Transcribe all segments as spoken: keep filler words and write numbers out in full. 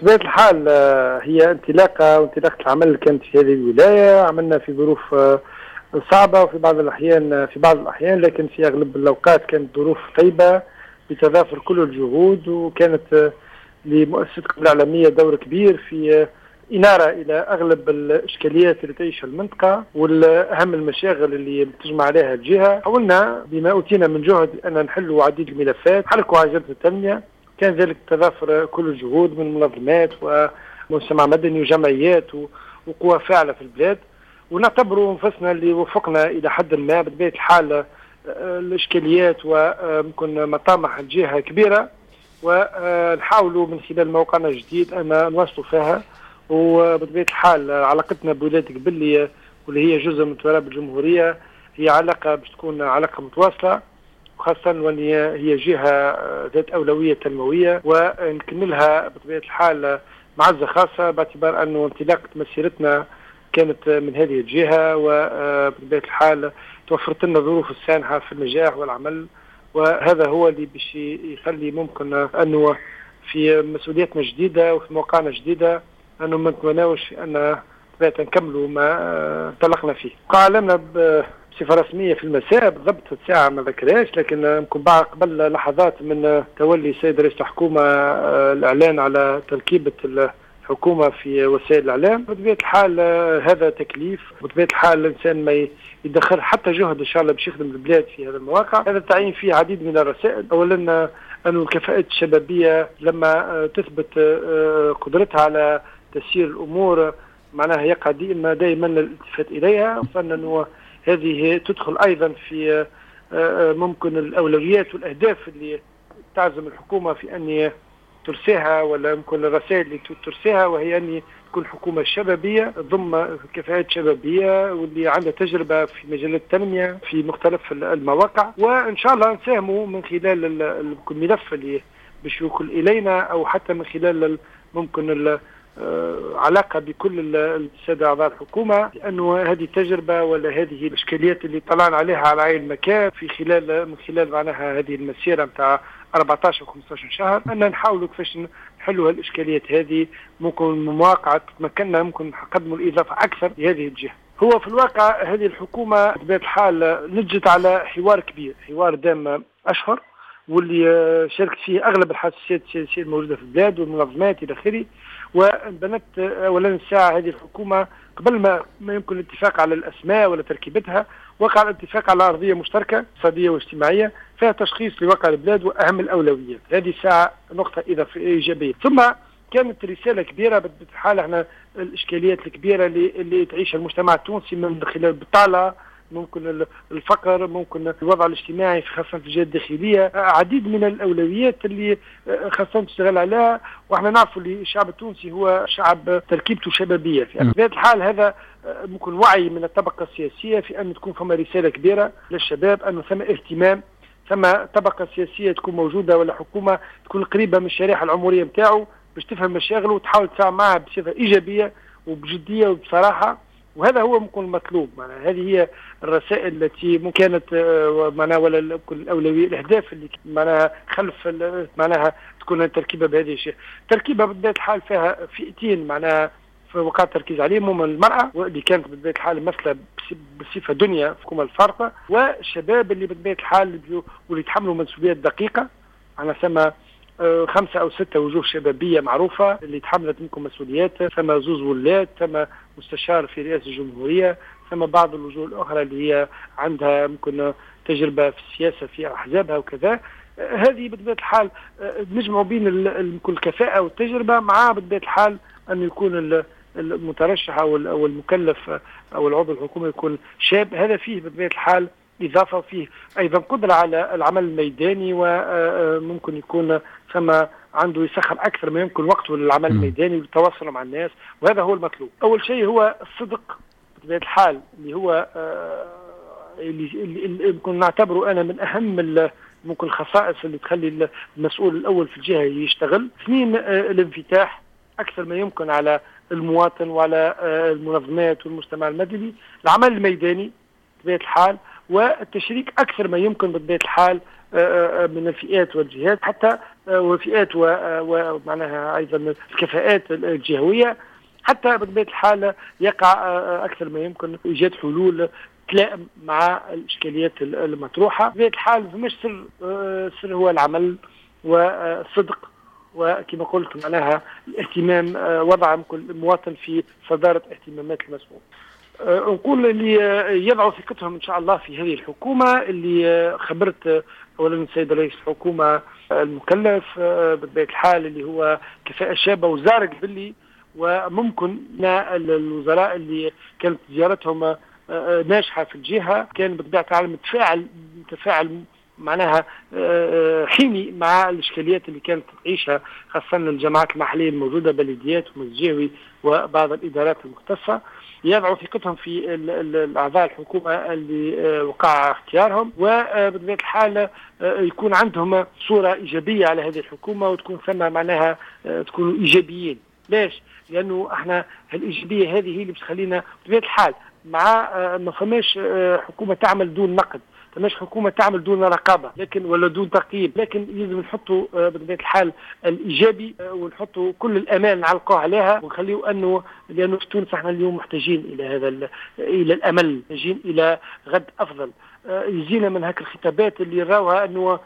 بطبيعة الحال هي انطلاقة وانطلاقة العمل كانت في هذه الولاية، عملنا في ظروف صعبة وفي بعض الأحيان في بعض الأحيان لكن في أغلب الأوقات كانت ظروف طيبة بتضافر كل الجهود، وكانت لمؤسستكم الإعلامية دور كبير في إنارة إلى أغلب الإشكاليات اللي تعيشها المنطقة والأهم المشاغل اللي تجمع عليها الجهة. حاولنا بما أوتينا من جهد أن نحل عديد الملفات، حركوا عجلة التنمية، كان ذلك تضافر كل الجهود من منظمات ومجتمع مدني وجمعيات وقوى فاعلة في البلاد، ونعتبروا انفسنا اللي وفقنا إلى حد ما. بطبيعة الحال الإشكاليات وممكن مطامح الجهة كبيرة، ونحاولوا من خلال موقعنا الجديد أن نواصلوا فيها. وبطبيعة الحال علاقتنا بولاية قبلي واللي هي جزء من تراب الجمهورية هي علاقة باش تكون علاقة متواصلة، وخاصة وأن هي جهة ذات أولوية تنموية، ونكملها بطبيعة الحال معزة خاصة باعتبار أنه انطلاقة مسيرتنا كانت من هذه الجهة، وبطبيعة الحال توفرت لنا ظروف السانحة في النجاح والعمل. وهذا هو اللي باش يخلي ممكن أنه في مسؤولياتنا جديدة وفي موقعنا جديدة أنه ما نتمناوش أن نكملوا ما انطلقنا فيه. قالنا بصفة رسمية في المساء بالضبط الساعة ما ذكرهاش، لكن ممكن بعد قبل لحظات من تولي السيد رئيس الحكومة الإعلان على تركيبة الحكومة في وسائل الإعلام. بطبيعة الحال هذا تكليف، بطبيعة الحال الإنسان ما يدخل حتى جهد إن شاء الله باش يخدم البلاد في هذا المواقع. هذا تعين فيه عديد من الرسائل. أولا أن الكفاءات الشبابية لما تثبت قدرتها على تسيير الأمور معناها يقع دائما دائما الالتفات إليها، فأنه هذه تدخل أيضا في ممكن الأولويات والأهداف اللي تعزم الحكومة في أن ترسيها، ولا ممكن الرسائل اللي ترسيها، وهي أن تكون حكومة شبابية ضم كفاءات شبابية واللي عندها تجربة في مجال التنمية في مختلف المواقع. وإن شاء الله نساهموا من خلال الملف اللي باش يوصل إلينا، أو حتى من خلال ممكن علاقة بكل السادة أعضاء الحكومة، لأنه هذه التجربة ولا هذه الإشكاليات اللي طلعنا عليها على عين مكان في خلال من خلال معناها هذه المسيرة متاع أربعة عشر و خمسة عشر شهر، أن نحاولوا كيفاش نحلوا هالإشكاليات هذه. ممكن مواقع تمكننا ممكن نقدموا الإضافة أكثر لهذه الجهة. هو في الواقع هذه الحكومة بطبيعة الحال نجت على حوار كبير، حوار دام أشهر، واللي شاركت فيه أغلب الحساسيات السياسية الموجودة في البلاد والمنظمات إلى آخره. وبنت أولا الساعة هذه الحكومة قبل ما ما يمكن الاتفاق على الأسماء ولا تركيبتها، وقع الاتفاق على أرضية مشتركة اقتصادية واجتماعية فيها تشخيص لواقع البلاد وأهم الأولويات. هذه الساعة نقطة إضافية إيجابية. ثم كانت رسالة كبيرة بتحال احنا الإشكاليات الكبيرة اللي, اللي تعيشها المجتمع التونسي من خلال البطالة، ممكن الفقر، ممكن الوضع الاجتماعي خاصة في الجهات الداخلية، عديد من الأولويات اللي خاصة تشتغل عليها. واحنا نعرفوا اللي الشعب التونسي هو شعب تركيبته شبابية، في بطبيعة الحال هذا ممكن وعي من الطبقة السياسية في أن تكون فما رسالة كبيرة للشباب أنه ثم اهتمام، ثم طبقة سياسية تكون موجودة ولا حكومة تكون قريبة من الشريحة العمرية متاعه باش تفهم مشاغله وتحاول تساعد معها بصفة إيجابية وبجدية وبصراحة. وهذا هو ممكن المطلوب. معناها هذه هي الرسائل التي كانت معناها ولا الأولوية الأهداف اللي معناها خلف معناها تكون التركيبة بهذه الشيء. تركيبة بطبيعة الحال فيها فئتين معناها في وقع التركيز عليهم، هم المرأة اللي كانت بطبيعة الحال مثلى بصفة دنيا في الحكومة الفارقة، والشباب اللي بطبيعة الحال واللي يتحملوا مسؤوليات دقيقة. أنا سما خمسة أو ستة وجوه شبابية معروفة اللي تحملت منكم مسؤوليات، ثم زوز ولاد، ثم مستشار في رئاسة الجمهورية، ثم بعض الوجوه الأخرى اللي هي عندها ممكن تجربة في السياسة في أحزابها وكذا. هذه بطبيعة الحال نجمع بين الكفاءة والتجربة مع بطبيعة الحال أن يكون المترشح أو المكلف أو العضو الحكومي يكون شاب. هذا فيه بطبيعة الحال إضافة، فيه أيضا قدرة على العمل الميداني، وممكن يكون ثم عنده يسخر أكثر ما يمكن وقته للعمل الميداني والتواصل مع الناس، وهذا هو المطلوب. أول شيء هو الصدق بطبيعة الحال اللي هو اللي, اللي ممكن نعتبره أنا من أهم ممكن الخصائص اللي تخلي المسؤول الأول في الجهة يشتغل. اثنين الانفتاح أكثر ما يمكن على المواطن وعلى المنظمات والمجتمع المدني، العمل الميداني بطبيعة الحال، والتشريك أكثر ما يمكن بطبيعة الحال من الفئات والجهات حتى وفئات ومعناها أيضا الكفاءات الجهوية، حتى بطبيعة الحال يقع أكثر ما يمكن إيجاد حلول تلائم مع الإشكاليات المطروحة. بطبيعة الحال فماش سر سر هو العمل والصدق، وكما قلت معناها الاهتمام، وضع كل مواطن في صدارة اهتمامات المسؤول. نقول اللي يضعوا ثقتهم إن شاء الله في هذه الحكومة اللي خبرت أولا السيد رئيس الحكومة المكلف بطبيعة الحال اللي هو كفاءة شابة وزارق باللي، وممكن الوزراء اللي كانت زيارتهم ناجحة في الجهة كان بطبيعة الحال متفاعل متفاعل معناها حيني مع الإشكاليات اللي كانت تعيشها خاصة الجماعات المحلية الموجودة، بلديات ومسجاوي وبعض الإدارات المختصة. يضعوا ثقتهم في الأعضاء الحكومة اللي وقع اختيارهم، وبطبيعة الحال يكون عندهم صورة إيجابية على هذه الحكومة، وتكون ثم معناها تكونوا إيجابيين. ليش؟ لأنه احنا الإيجابية هذه هي اللي بتخلينا بطبيعة الحال مع ما فماش حكومة تعمل دون نقد، مش حكومة تعمل دون رقابة لكن ولا دون ترقيب، لكن لازم نحطوا بطبيعة الحال الإيجابي ونحطوا كل الأمال نعلقوه عليها ونخليه أنه، لأنه في تونس احنا اليوم محتاجين إلى هذا إلى الأمل، محتاجين إلى غد أفضل. يجينا من هاك الخطابات اللي راوها أنه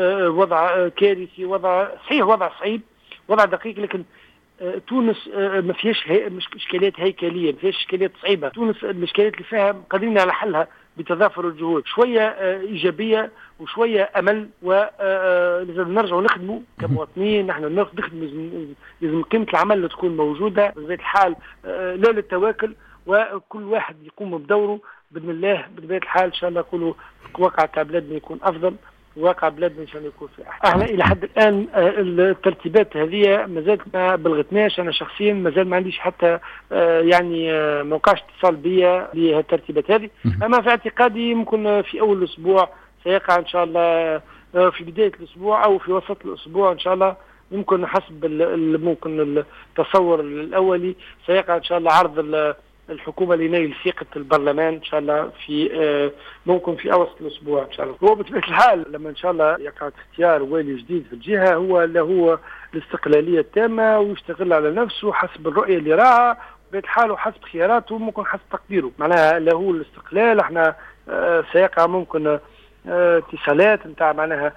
وضع كارثي، وضع صحيح، وضع صعيب، وضع دقيق، لكن تونس ما فيهاش هي... مش اشكاليات هيكليه، ما فيهاش اشكاليات صعيبه. تونس الاشكاليات اللي فيها قادرين على حلها بتضافر الجهود، شويه ايجابيه وشويه امل، ولازم نرجعوا نخدموا كمواطنين. نحن نخدموا، لازم قيمه العمل تكون موجوده بطبيعه الحال، لا للتواكل، وكل واحد يقوم بدوره باذن الله. بطبيعه الحال ان شاء الله نقولوا الواقع تاع بلادنا يكون افضل، واقع بلادنا ان شاء الله يكون في احسن. احنا الى حد الان الترتيبات هذه مازالت ما بلغتناش، انا شخصيا مازال ما عنديش حتى يعني ما وقعش اتصال بيا لهالترتيبات هذه، اما في اعتقادي ممكن في اول الاسبوع سيقع ان شاء الله، في بدايه الاسبوع او في وسط الاسبوع ان شاء الله، ممكن حسب ممكن التصور الاولي سيقع ان شاء الله عرض الحكومة لنيل ثقة البرلمان إن شاء الله في ممكن في أوسط الأسبوع إن شاء الله. هو بطبيعة الحال لما إن شاء الله يقع اختيار والي جديد في الجهة، هو له الاستقلالية التامة ويشتغل على نفسه حسب الرؤية اللي راها بطبيعة الحال وحسب خياراته، ممكن حسب تقديره، معناها له الاستقلال. احنا سيقع ممكن اتصالات نتاع معناها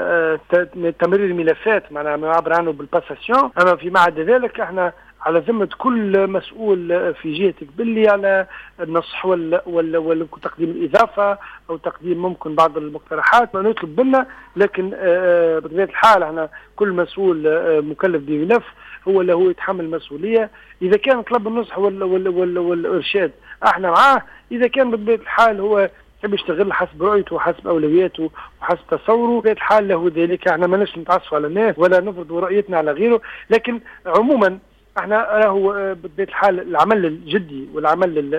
تمرير الملفات معناها ما يعبر عنه بالباساسيون، أما فيما عدا ذلك احنا على ذمة كل مسؤول في جهتك باللي على النصح ولا ولا ولا تقديم الإضافة أو تقديم ممكن بعض المقترحات ما نطلب منا، لكن بطبيعة الحال احنا كل مسؤول مكلف بملف هو اللي هو يتحمل المسؤولية. إذا كان طلب النصح ولا ولا ولا والإرشاد احنا معاه، إذا كان بطبيعة الحال هو يحب يشتغل حسب رؤيته وحسب اولوياته وحسب تصوره بطبيعة الحال له ذلك. احنا ما نش نتعصف على الناس ولا نفرض رؤيتنا على غيره، لكن عموما احنا راهو بطبيعة الحال العمل الجدي والعمل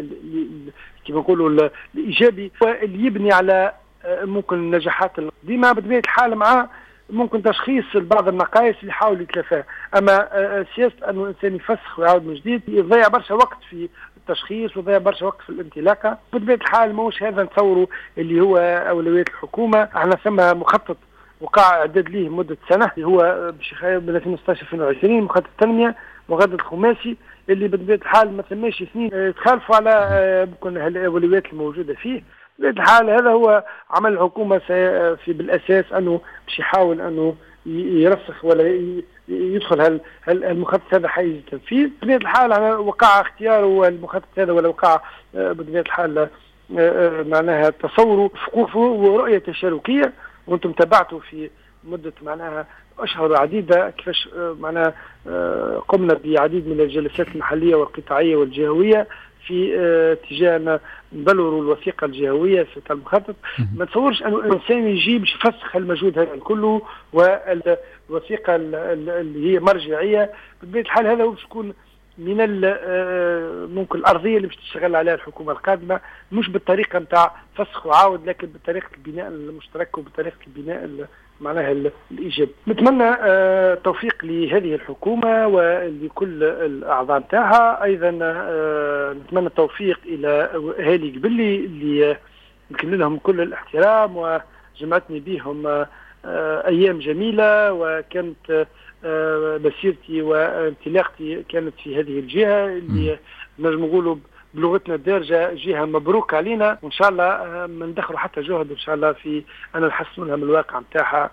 كما نقولوا الايجابي اللي يبني على ممكن النجاحات القديمه بطبيعة الحال مع ممكن تشخيص بعض النقائص اللي يحاول يتلافاها. اما سياسه انه الانسان يفسخ ويعاود من جديد يضيع برشا وقت في التشخيص وضيع برشا وقت في الانطلاقه. بطبيعة الحال ماهوش هذا نتصوره اللي هو اولويات الحكومه. احنا ثم مخطط وقع اعداد ليه مده سنه اللي هو من ألفين وستة عشر ألفين وعشرين، مخطط التنميه مغادر الخماسي اللي بطبيعة الحال ما ثماش سنين يتخالفوا على ممكن الاولويات الموجوده فيه. بطبيعة الحال هذا هو عمل الحكومه في بالاساس انه باش يحاول انه يرسخ ولا يدخل هالمخطط هذا حيز التنفيذ. بطبيعة الحال وقع اختياره المخطط هذا ولا وقع بطبيعة الحال معناها تصوره ورؤية تشاركية، وانتم تابعتوا في مدة معناها أشهر عديدة كيفاش معناها قمنا بعديد من الجلسات المحلية والقطاعية والجهوية في اتجاه نبلوروا الوثيقة الجهوية في المخطط. ما تصورش أنه الإنسان يجيب يفسخ المجهود هذا كله، والوثيقة اللي هي مرجعية بطبيعة الحال هذا باش تكون من ممكن الأرضية اللي باش تشتغل عليها الحكومة القادمة، مش بالطريقة نتاع فسخ وعاود لكن بطريقة البناء المشترك وبطريقة البناء معناها الإيجابي. نتمنى التوفيق لهذه الحكومة ولكل الأعضاء نتاعها، أيضا نتمنى التوفيق إلى أهالي قبلي اللي يمكن لهم كل الاحترام جمعتني بهم أيام جميلة، وكانت مسيرتي وانطلاقتي كانت في هذه الجهة اللي نجم نقولوا بلغتنا الدارجة جهة مبروك علينا، وإن شاء الله ما ندخلوا حتى جهد إن شاء الله في أن نحسن منها من الواقع نتاعها